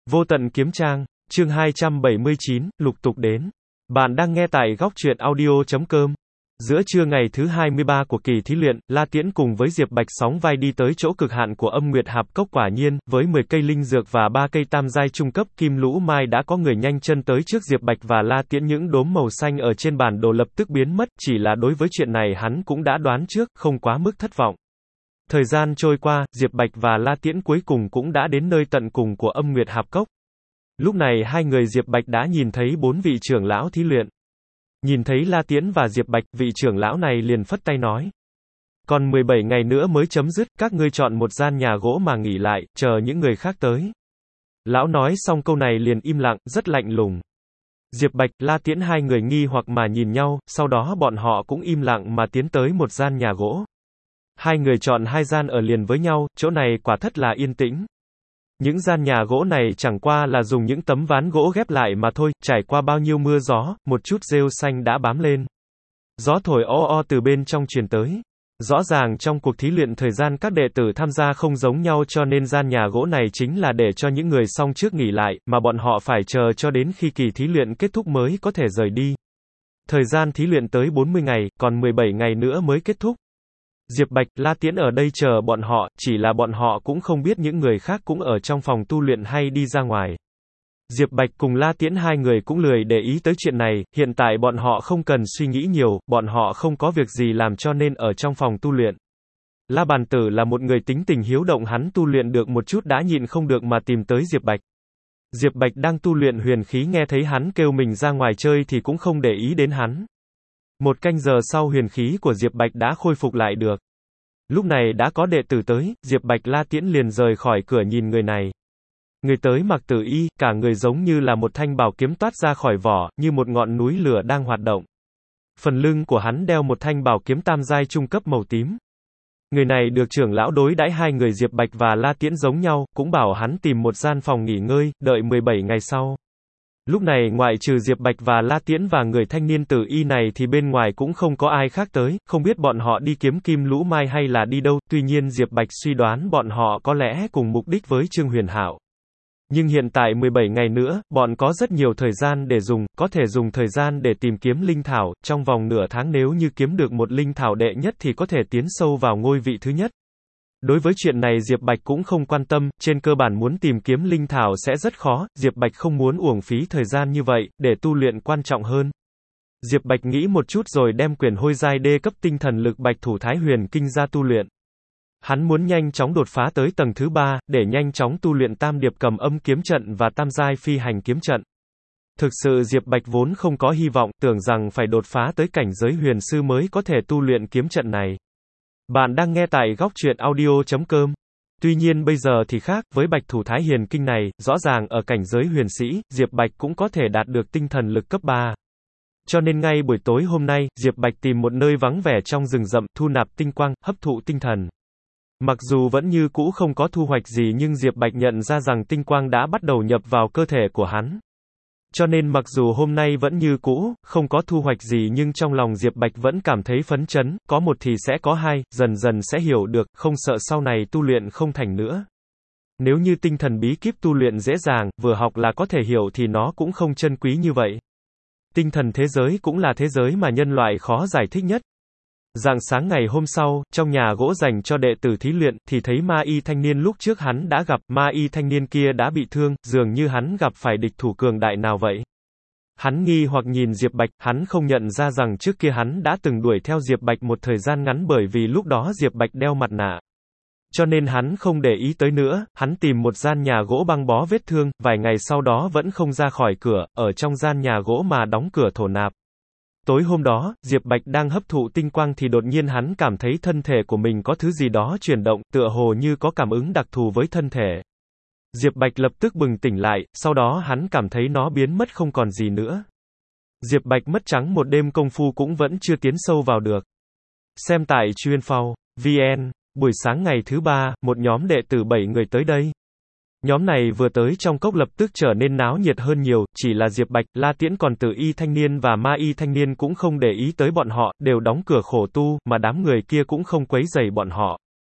Vô tận kiếm trang, chương 279, lục tục đến. Bạn đang nghe tại góc truyện audio.com. Giữa trưa ngày thứ 23 của kỳ thí luyện, La Tiễn cùng với Diệp Bạch sóng vai đi tới chỗ cực hạn của Âm Nguyệt Hạp Cốc. Quả nhiên, với 10 cây linh dược và 3 cây tam giai trung cấp kim lũ mai đã có người nhanh chân tới trước Diệp Bạch và La Tiễn. Những đốm màu xanh ở trên bản đồ lập tức biến mất, chỉ là đối với chuyện này hắn cũng đã đoán trước, không quá mức thất vọng. Thời gian trôi qua, Diệp Bạch và La Tiễn cuối cùng cũng đã đến nơi tận cùng của Âm Nguyệt Hạp Cốc. Lúc này hai người Diệp Bạch đã nhìn thấy 4 vị trưởng lão thí luyện. Nhìn thấy La Tiễn và Diệp Bạch, vị trưởng lão này liền phất tay nói. Còn 17 ngày nữa mới chấm dứt, các ngươi chọn một gian nhà gỗ mà nghỉ lại, chờ những người khác tới. Lão nói xong câu này liền im lặng, rất lạnh lùng. Diệp Bạch, La Tiễn hai người nghi hoặc mà nhìn nhau, sau đó bọn họ cũng im lặng mà tiến tới một gian nhà gỗ. Hai người chọn hai gian ở liền với nhau, chỗ này quả thật là yên tĩnh. Những gian nhà gỗ này chẳng qua là dùng những tấm ván gỗ ghép lại mà thôi, trải qua bao nhiêu mưa gió, một chút rêu xanh đã bám lên. Gió thổi o o từ bên trong truyền tới. Rõ ràng trong cuộc thí luyện thời gian các đệ tử tham gia không giống nhau, cho nên gian nhà gỗ này chính là để cho những người xong trước nghỉ lại, mà bọn họ phải chờ cho đến khi kỳ thí luyện kết thúc mới có thể rời đi. Thời gian thí luyện tới 40 ngày, còn 17 ngày nữa mới kết thúc. Diệp Bạch, La Tiễn ở đây chờ bọn họ, chỉ là bọn họ cũng không biết những người khác cũng ở trong phòng tu luyện hay đi ra ngoài. Diệp Bạch cùng La Tiễn hai người cũng lười để ý tới chuyện này, hiện tại bọn họ không cần suy nghĩ nhiều, bọn họ không có việc gì làm cho nên ở trong phòng tu luyện. La Bàn Tử là một người tính tình hiếu động, hắn tu luyện được một chút đã nhịn không được mà tìm tới Diệp Bạch. Diệp Bạch đang tu luyện huyền khí, nghe thấy hắn kêu mình ra ngoài chơi thì cũng không để ý đến hắn. Một canh giờ sau huyền khí của Diệp Bạch đã khôi phục lại được. Lúc này đã có đệ tử tới, Diệp Bạch La Tiễn liền rời khỏi cửa nhìn người này. Người tới mặc tử y, cả người giống như là một thanh bảo kiếm toát ra khỏi vỏ, như một ngọn núi lửa đang hoạt động. Phần lưng của hắn đeo một thanh bảo kiếm tam giai trung cấp màu tím. Người này được trưởng lão đối đãi hai người Diệp Bạch và La Tiễn giống nhau, cũng bảo hắn tìm một gian phòng nghỉ ngơi, đợi 17 ngày sau. Lúc này ngoại trừ Diệp Bạch và La Tiễn và người thanh niên tử y này thì bên ngoài cũng không có ai khác tới, không biết bọn họ đi kiếm kim lũ mai hay là đi đâu, tuy nhiên Diệp Bạch suy đoán bọn họ có lẽ cùng mục đích với Trương Huyền Hạo. Nhưng hiện tại 17 ngày nữa, bọn có rất nhiều thời gian để dùng, có thể dùng thời gian để tìm kiếm linh thảo, trong vòng nửa tháng nếu như kiếm được một linh thảo đệ nhất thì có thể tiến sâu vào ngôi vị thứ nhất. Đối với chuyện này Diệp Bạch cũng không quan tâm, trên cơ bản muốn tìm kiếm linh thảo sẽ rất khó, Diệp Bạch không muốn uổng phí thời gian như vậy, để tu luyện quan trọng hơn. Diệp Bạch nghĩ một chút rồi đem quyển hôi giai đê cấp tinh thần lực Bạch Thủ Thái Huyền Kinh ra tu luyện. Hắn muốn nhanh chóng đột phá tới tầng thứ 3, để nhanh chóng tu luyện tam điệp cầm âm kiếm trận và tam giai phi hành kiếm trận. Thực sự Diệp Bạch vốn không có hy vọng, tưởng rằng phải đột phá tới cảnh giới huyền sư mới có thể tu luyện kiếm trận này. Bạn đang nghe tại góc truyện audio.com. Tuy nhiên bây giờ thì khác, với Bạch Thủ Thái Hiền Kinh này, rõ ràng ở cảnh giới huyền sĩ, Diệp Bạch cũng có thể đạt được tinh thần lực cấp 3. Cho nên ngay buổi tối hôm nay, Diệp Bạch tìm một nơi vắng vẻ trong rừng rậm, thu nạp tinh quang, hấp thụ tinh thần. Mặc dù vẫn như cũ không có thu hoạch gì nhưng Diệp Bạch nhận ra rằng tinh quang đã bắt đầu nhập vào cơ thể của hắn. Cho nên mặc dù hôm nay vẫn như cũ, không có thu hoạch gì nhưng trong lòng Diệp Bạch vẫn cảm thấy phấn chấn, có một thì sẽ có hai, dần dần sẽ hiểu được, không sợ sau này tu luyện không thành nữa. Nếu như tinh thần bí kíp tu luyện dễ dàng, vừa học là có thể hiểu thì nó cũng không chân quý như vậy. Tinh thần thế giới cũng là thế giới mà nhân loại khó giải thích nhất. Rạng sáng ngày hôm sau, trong nhà gỗ dành cho đệ tử thí luyện, thì thấy ma y thanh niên lúc trước hắn đã gặp, ma y thanh niên kia đã bị thương, dường như hắn gặp phải địch thủ cường đại nào vậy. Hắn nghi hoặc nhìn Diệp Bạch, hắn không nhận ra rằng trước kia hắn đã từng đuổi theo Diệp Bạch một thời gian ngắn bởi vì lúc đó Diệp Bạch đeo mặt nạ. Cho nên hắn không để ý tới nữa, hắn tìm một gian nhà gỗ băng bó vết thương, vài ngày sau đó vẫn không ra khỏi cửa, ở trong gian nhà gỗ mà đóng cửa thổ nạp. Tối hôm đó, Diệp Bạch đang hấp thụ tinh quang thì đột nhiên hắn cảm thấy thân thể của mình có thứ gì đó chuyển động, tựa hồ như có cảm ứng đặc thù với thân thể. Diệp Bạch lập tức bừng tỉnh lại, sau đó hắn cảm thấy nó biến mất không còn gì nữa. Diệp Bạch mất trắng một đêm công phu cũng vẫn chưa tiến sâu vào được. Xem tại Chuyên.vn, buổi sáng ngày thứ 3, một nhóm đệ tử 7 người tới đây. Nhóm này vừa tới trong cốc lập tức trở nên náo nhiệt hơn nhiều, chỉ là Diệp Bạch, La Tiễn còn tử y thanh niên và ma y thanh niên cũng không để ý tới bọn họ, đều đóng cửa khổ tu, mà đám người kia cũng không quấy rầy bọn họ.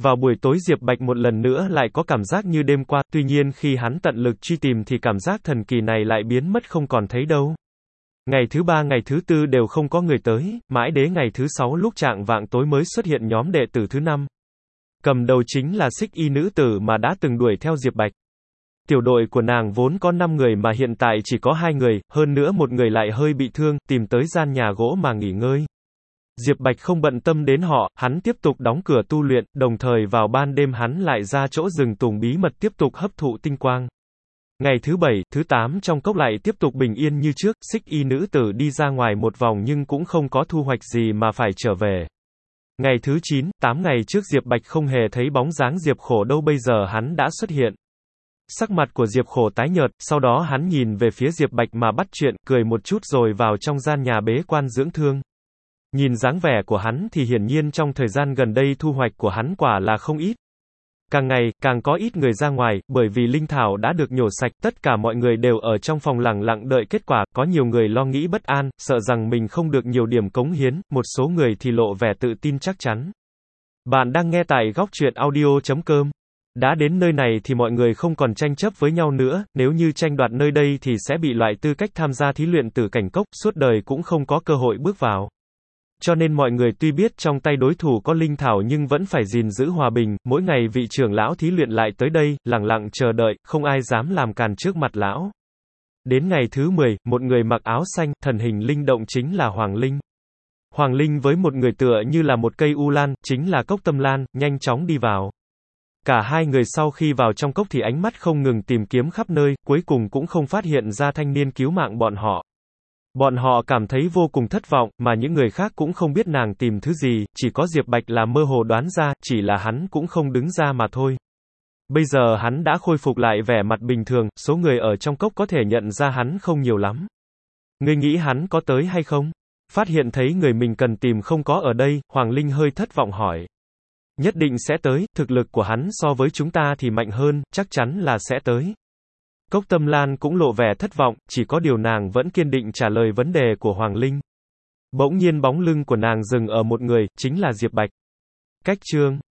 Vào buổi tối Diệp Bạch một lần nữa lại có cảm giác như đêm qua, tuy nhiên khi hắn tận lực truy tìm thì cảm giác thần kỳ này lại biến mất không còn thấy đâu. Ngày thứ ba ngày thứ tư đều không có người tới, mãi đến ngày thứ sáu lúc chạng vạng tối mới xuất hiện nhóm đệ tử thứ năm. Cầm đầu chính là Xích Y nữ tử mà đã từng đuổi theo Diệp Bạch. Tiểu đội của nàng vốn có 5 người mà hiện tại chỉ có 2 người, hơn nữa một người lại hơi bị thương, tìm tới gian nhà gỗ mà nghỉ ngơi. Diệp Bạch không bận tâm đến họ, hắn tiếp tục đóng cửa tu luyện, đồng thời vào ban đêm hắn lại ra chỗ rừng tùng bí mật tiếp tục hấp thụ tinh quang. Ngày thứ 7, thứ 8 trong cốc lại tiếp tục bình yên như trước, Xích Y nữ tử đi ra ngoài một vòng nhưng cũng không có thu hoạch gì mà phải trở về. Ngày thứ 9, 8 ngày trước Diệp Bạch không hề thấy bóng dáng Diệp Khổ đâu, bây giờ hắn đã xuất hiện. Sắc mặt của Diệp Khổ tái nhợt, sau đó hắn nhìn về phía Diệp Bạch mà bắt chuyện, cười một chút rồi vào trong gian nhà bế quan dưỡng thương. Nhìn dáng vẻ của hắn thì hiển nhiên trong thời gian gần đây thu hoạch của hắn quả là không ít. Càng ngày, càng có ít người ra ngoài, bởi vì linh thảo đã được nhổ sạch, tất cả mọi người đều ở trong phòng lặng lặng đợi kết quả, có nhiều người lo nghĩ bất an, sợ rằng mình không được nhiều điểm cống hiến, một số người thì lộ vẻ tự tin chắc chắn. Bạn đang nghe tại góc truyện audio.com. Đã đến nơi này thì mọi người không còn tranh chấp với nhau nữa, nếu như tranh đoạt nơi đây thì sẽ bị loại tư cách tham gia thí luyện tử cảnh cốc, suốt đời cũng không có cơ hội bước vào. Cho nên mọi người tuy biết trong tay đối thủ có linh thảo nhưng vẫn phải gìn giữ hòa bình, mỗi ngày vị trưởng lão thí luyện lại tới đây, lặng lặng chờ đợi, không ai dám làm càn trước mặt lão. Đến ngày thứ 10, một người mặc áo xanh, thần hình linh động chính là Hoàng Linh. Hoàng Linh với một người tựa như là một cây u lan, chính là Cốc Tâm Lan, nhanh chóng đi vào. Cả hai người sau khi vào trong cốc thì ánh mắt không ngừng tìm kiếm khắp nơi, cuối cùng cũng không phát hiện ra thanh niên cứu mạng bọn họ. Bọn họ cảm thấy vô cùng thất vọng, mà những người khác cũng không biết nàng tìm thứ gì, chỉ có Diệp Bạch là mơ hồ đoán ra, chỉ là hắn cũng không đứng ra mà thôi. Bây giờ hắn đã khôi phục lại vẻ mặt bình thường, số người ở trong cốc có thể nhận ra hắn không nhiều lắm. Ngươi nghĩ hắn có tới hay không? Phát hiện thấy người mình cần tìm không có ở đây, Hoàng Linh hơi thất vọng hỏi. Nhất định sẽ tới, thực lực của hắn so với chúng ta thì mạnh hơn, chắc chắn là sẽ tới. Cốc Tâm Lan cũng lộ vẻ thất vọng, chỉ có điều nàng vẫn kiên định trả lời vấn đề của Hoàng Linh. Bỗng nhiên bóng lưng của nàng dừng ở một người, chính là Diệp Bạch. Cách chương